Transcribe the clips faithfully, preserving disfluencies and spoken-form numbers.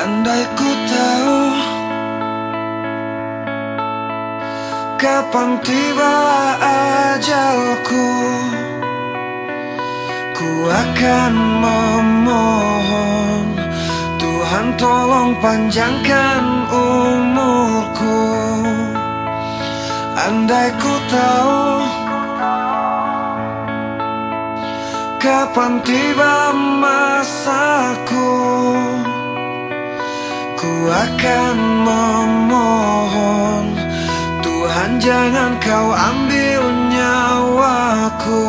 Andai ku tahu kapan tiba ajalku, ku akan memohon Tuhan tolong panjangkan umurku. Andai ku tahu kapan tiba masaku, ku akan memohon Tuhan jangan kau ambil nyawaku.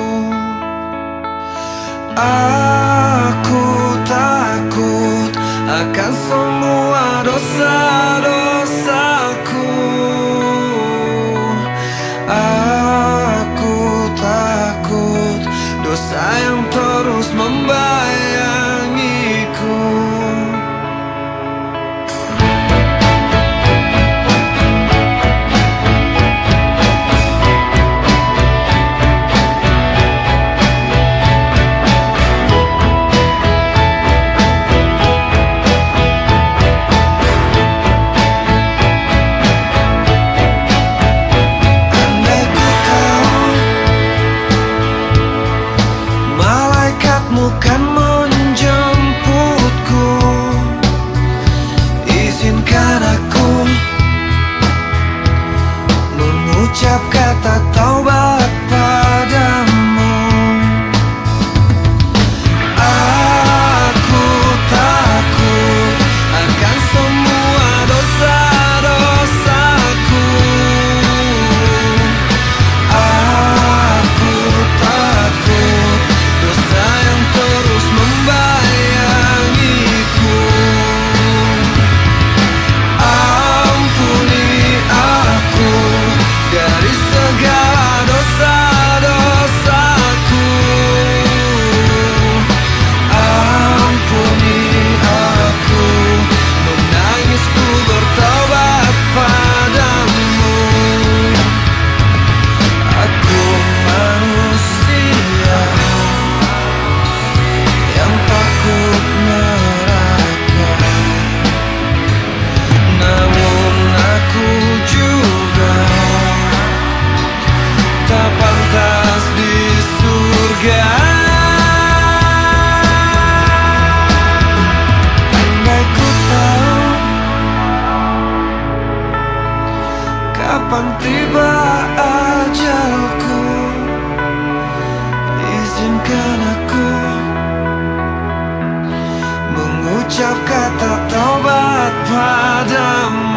Aku takut akan semua dosa-dosaku. Aku takut dosa yang terus membayangiku. Kan menjemputku, izinkan aku mengucap kata taubat padamu. Aku takut akan semua dosa-dosaku. Aku takut dosa yang terus membayangiku. Ampuni aku dari segala dosa-dosaku. Ampuni aku, menangisku bertobat padamu. Aku manusia yang takut neraka, namun aku juga tak pantas di surga. Andai ku tahu kapan tiba ajalku, izinkan aku mengucap kata taubat padamu.